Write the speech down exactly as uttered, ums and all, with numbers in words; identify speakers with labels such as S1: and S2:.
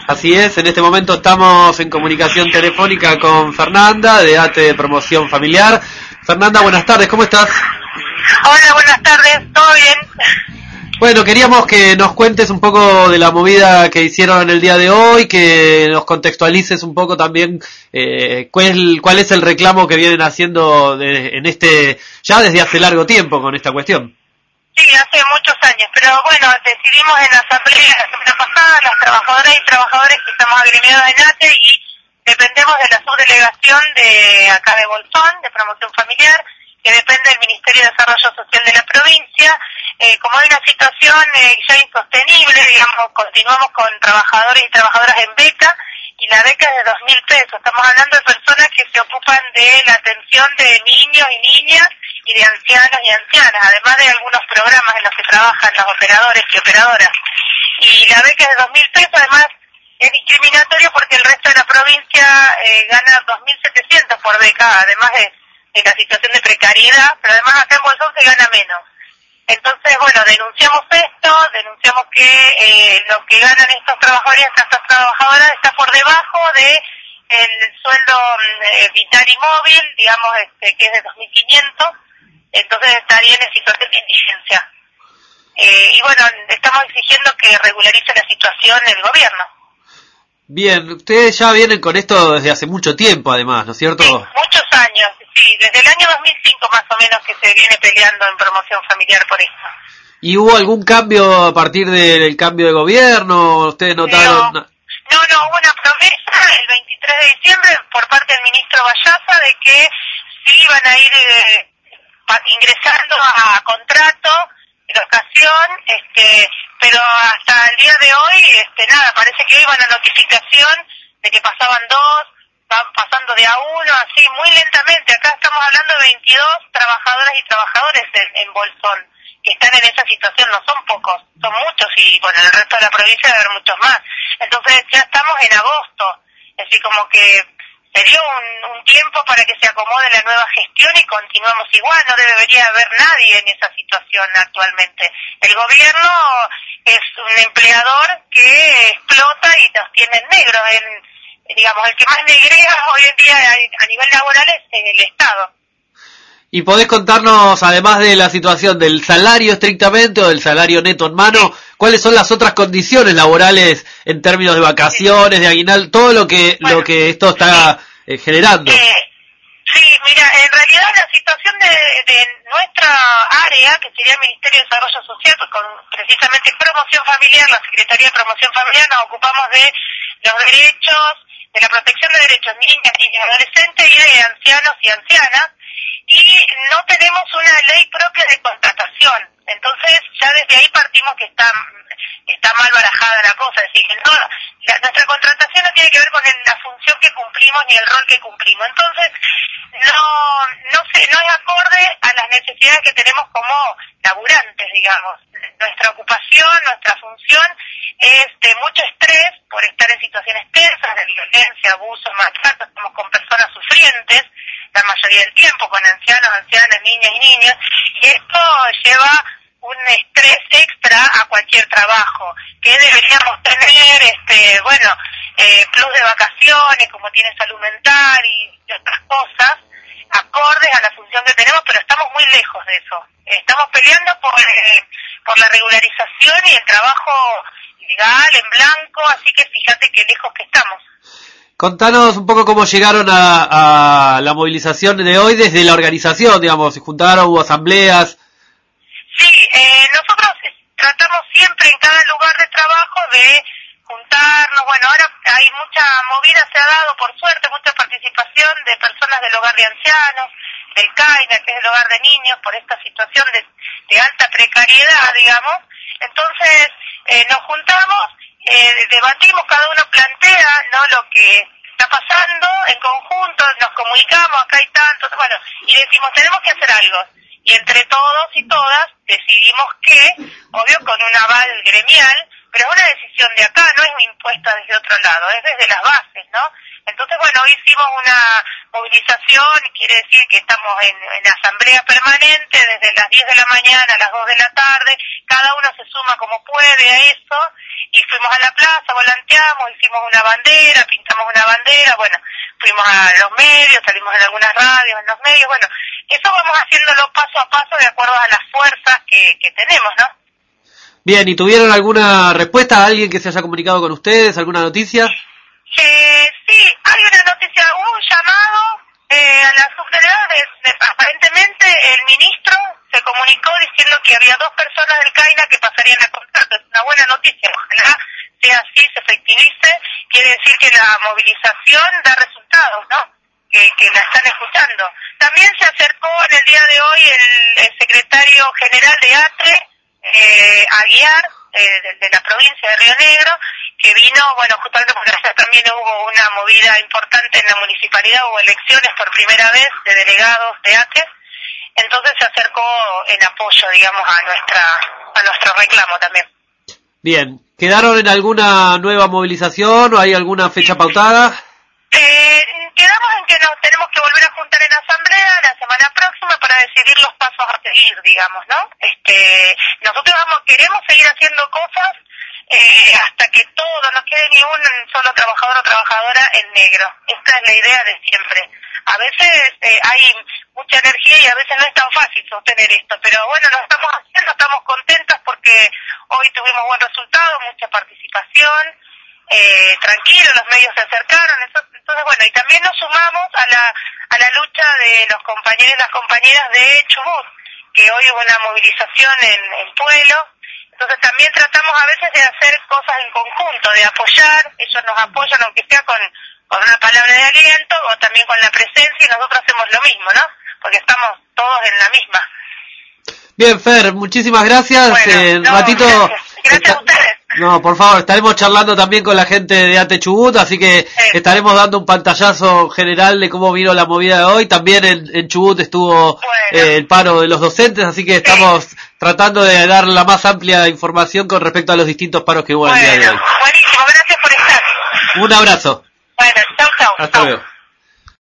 S1: Así es, en este momento estamos en comunicación telefónica con Fernanda de A T E Promoción Familiar. Fernanda, buenas tardes, ¿cómo estás?
S2: Hola, buenas tardes, ¿todo bien?
S1: Bueno, queríamos que nos cuentes un poco de la movida que hicieron en el día de hoy, que nos contextualices un poco también eh, cuál, cuál es el reclamo que vienen haciendo de, en este ya desde hace largo tiempo con esta cuestión.
S2: Sí, hace muchos años, pero bueno, decidimos en la asamblea la semana pasada, las trabajadoras y trabajadores que estamos agremiados en A T E y dependemos de la subdelegación de acá de Bolsón, de Promoción Familiar, que depende del Ministerio de Desarrollo Social de la provincia. Eh, como hay una situación eh, ya insostenible, digamos, continuamos con trabajadores y trabajadoras en beca, y la beca es de dos mil pesos. Estamos hablando de personas que se ocupan de la atención de niños y niñas y de ancianos y ancianas, además de algunos programas en los que trabajan los operadores y operadoras. Y la beca es de dos mil pesos, además es discriminatorio porque el resto de la provincia eh, gana dos mil setecientos por beca, además de, de la situación de precariedad, pero además acá en Bolsón se gana menos. Entonces, bueno, denunciamos esto, denunciamos que eh, lo que ganan estos trabajadores y estas trabajadoras está por debajo de el sueldo eh, vital y móvil, digamos, este, que es de dos mil quinientos, entonces estarían en situación de indigencia. Eh, y bueno, estamos exigiendo que regularice la situación el gobierno.
S1: Bien, ustedes ya vienen con esto desde hace mucho tiempo además, ¿no es cierto?
S2: Sí, muchos años, sí, desde el año dos mil cinco más o menos que se viene peleando en Promoción Familiar por esto.
S1: ¿Y hubo algún cambio a partir del cambio de gobierno? ¿Ustedes notaron?
S2: No, no, no, hubo una promesa el veintitrés de diciembre por parte del ministro Vallaza de que sí iban a ir eh, ingresando a contrato en ocasión, este, pero hasta el día de hoy, este, nada, parece que hoy iban a notificación de que pasaban dos, van pasando de a uno, así, muy lentamente. Acá estamos hablando de veintidós trabajadoras y trabajadores en, en Bolsón, que están en esa situación, no son pocos, son muchos, y bueno, en el resto de la provincia debe haber muchos más. Entonces ya estamos en agosto, así como que se dio un, un tiempo para que se acomode la nueva gestión y continuamos igual, no debería haber nadie en esa situación actualmente. El gobierno es un empleador que explota y nos tiene en negro, en, digamos, el que más negrea hoy en día a, a nivel laboral es el Estado.
S1: ¿Y podés contarnos, además de la situación del salario estrictamente o del salario neto en mano, sí, cuáles son las otras condiciones laborales en términos de vacaciones, de aguinaldo, todo lo que bueno, lo que esto está sí. eh, generando?
S2: Eh, sí, mira, en realidad la situación de, de nuestra área, que sería el Ministerio de Desarrollo Social, pues con precisamente Promoción Familiar, la Secretaría de Promoción Familiar, nos ocupamos de los derechos, de la protección de derechos de niñas, niños, adolescentes y de ancianos y ancianas, y no tenemos una ley propia de contratación. Entonces ya desde ahí partimos que está está mal barajada la cosa, es decir, no, la, nuestra contratación no tiene que ver con el, la función que cumplimos ni el rol que cumplimos. Entonces no no se, no es acorde a las necesidades que tenemos como laburantes, digamos. Nuestra ocupación, nuestra función es de mucho estrés por estar en situaciones tensas de violencia, abuso, maltrato. Estamos con personas sufrientes la mayoría del tiempo, con ancianos, ancianas, niñas y niñas, y esto lleva un estrés extra a cualquier trabajo, que deberíamos tener, este, bueno, eh, plus de vacaciones, como tiene salud mental y otras cosas, acordes a la función que tenemos, pero estamos muy lejos de eso. Estamos peleando por, eh, por la regularización y el trabajo legal, en blanco, así que fíjate qué lejos que estamos.
S1: Contanos un poco cómo llegaron a, a la movilización de hoy desde la organización, digamos, se juntaron, hubo asambleas.
S2: Sí, eh, nosotros tratamos siempre en cada lugar de trabajo de juntarnos. Bueno, ahora hay mucha movida, se ha dado por suerte, mucha participación de personas del hogar de ancianos, del CAINA, que es el hogar de niños, por esta situación de, de alta precariedad, digamos. Entonces eh, nos juntamos, eh, debatimos, cada uno plantea, ¿no?, lo que está pasando en conjunto, nos comunicamos, acá hay tanto, bueno, y decimos, tenemos que hacer algo. Y entre todos y todas decidimos que, obvio con un aval gremial, pero es una decisión de acá, no es impuesta desde otro lado, es desde las bases, ¿no? Entonces, bueno, hoy hicimos una movilización, quiere decir que estamos en, en asamblea permanente desde las diez de la mañana a las dos de la tarde, cada uno se suma como puede a eso, y fuimos a la plaza, volanteamos, hicimos una bandera, pintamos una bandera, bueno, fuimos a los medios, salimos en algunas radios, en los medios, bueno, eso vamos haciéndolo paso a paso de acuerdo a las fuerzas que, que tenemos, ¿no?
S1: Bien, ¿y tuvieron alguna respuesta a alguien que se haya comunicado con ustedes, alguna noticia?
S2: Eh, sí, hay una noticia, hubo un llamado eh, a la subdelegada, de, de, aparentemente el ministro se comunicó diciendo que había dos personas del CAINA que pasarían a contrato, es una buena noticia, ojalá sea así, se efectivice, quiere decir que la movilización da resultados, ¿no? Que, que la están escuchando. También se acercó en el día de hoy el, el secretario general de ATRE, eh, Aguiar, eh, de, de la provincia de Río Negro, que vino, bueno, justamente porque allá también hubo una movida importante en la municipalidad, hubo elecciones por primera vez de delegados de ATRE, entonces se acercó en apoyo, digamos, a nuestra a nuestro reclamo también.
S1: Bien, ¿quedaron en alguna nueva movilización o hay alguna fecha pautada?
S2: Eh, quedamos en que nos tenemos que volver a juntar en asamblea la semana próxima para decidir los pasos a seguir, digamos, ¿no? Este, nosotros vamos, queremos seguir haciendo cosas eh, hasta que todo, no quede ni un solo trabajador o trabajadora en negro. Esta es la idea de siempre. A veces eh, hay mucha energía y a veces no es tan fácil sostener esto, pero bueno, lo estamos haciendo, estamos contentas porque hoy tuvimos buen resultado, mucha participación, eh, tranquilo, los medios se acercaron, eso, entonces bueno, y también nos sumamos a la a la lucha de los compañeros y las compañeras de Chubut, que hoy hubo una movilización en, en Pueblo, entonces también tratamos a veces de hacer cosas en conjunto, de apoyar, ellos nos apoyan aunque sea con, con una palabra de aliento o también con la presencia y nosotros hacemos lo mismo, ¿no? Porque estamos todos en la misma.
S1: Bien, Fer, muchísimas gracias.
S2: Bueno,
S1: eh,
S2: no,
S1: ratito.
S2: Gracias, gracias a ustedes.
S1: No, por favor, estaremos charlando también con la gente de ATE Chubut, así que
S2: sí.
S1: estaremos dando un pantallazo general de cómo vino la movida de hoy. También en, en Chubut estuvo
S2: bueno.
S1: eh, el paro de los docentes, así que estamos sí. tratando de dar la más amplia información con respecto a los distintos paros que hubo
S2: bueno,
S1: el día de hoy.
S2: Buenísimo, gracias por estar.
S1: Un abrazo.
S2: Bueno, chau, chau.
S1: Hasta
S2: chau.
S1: luego.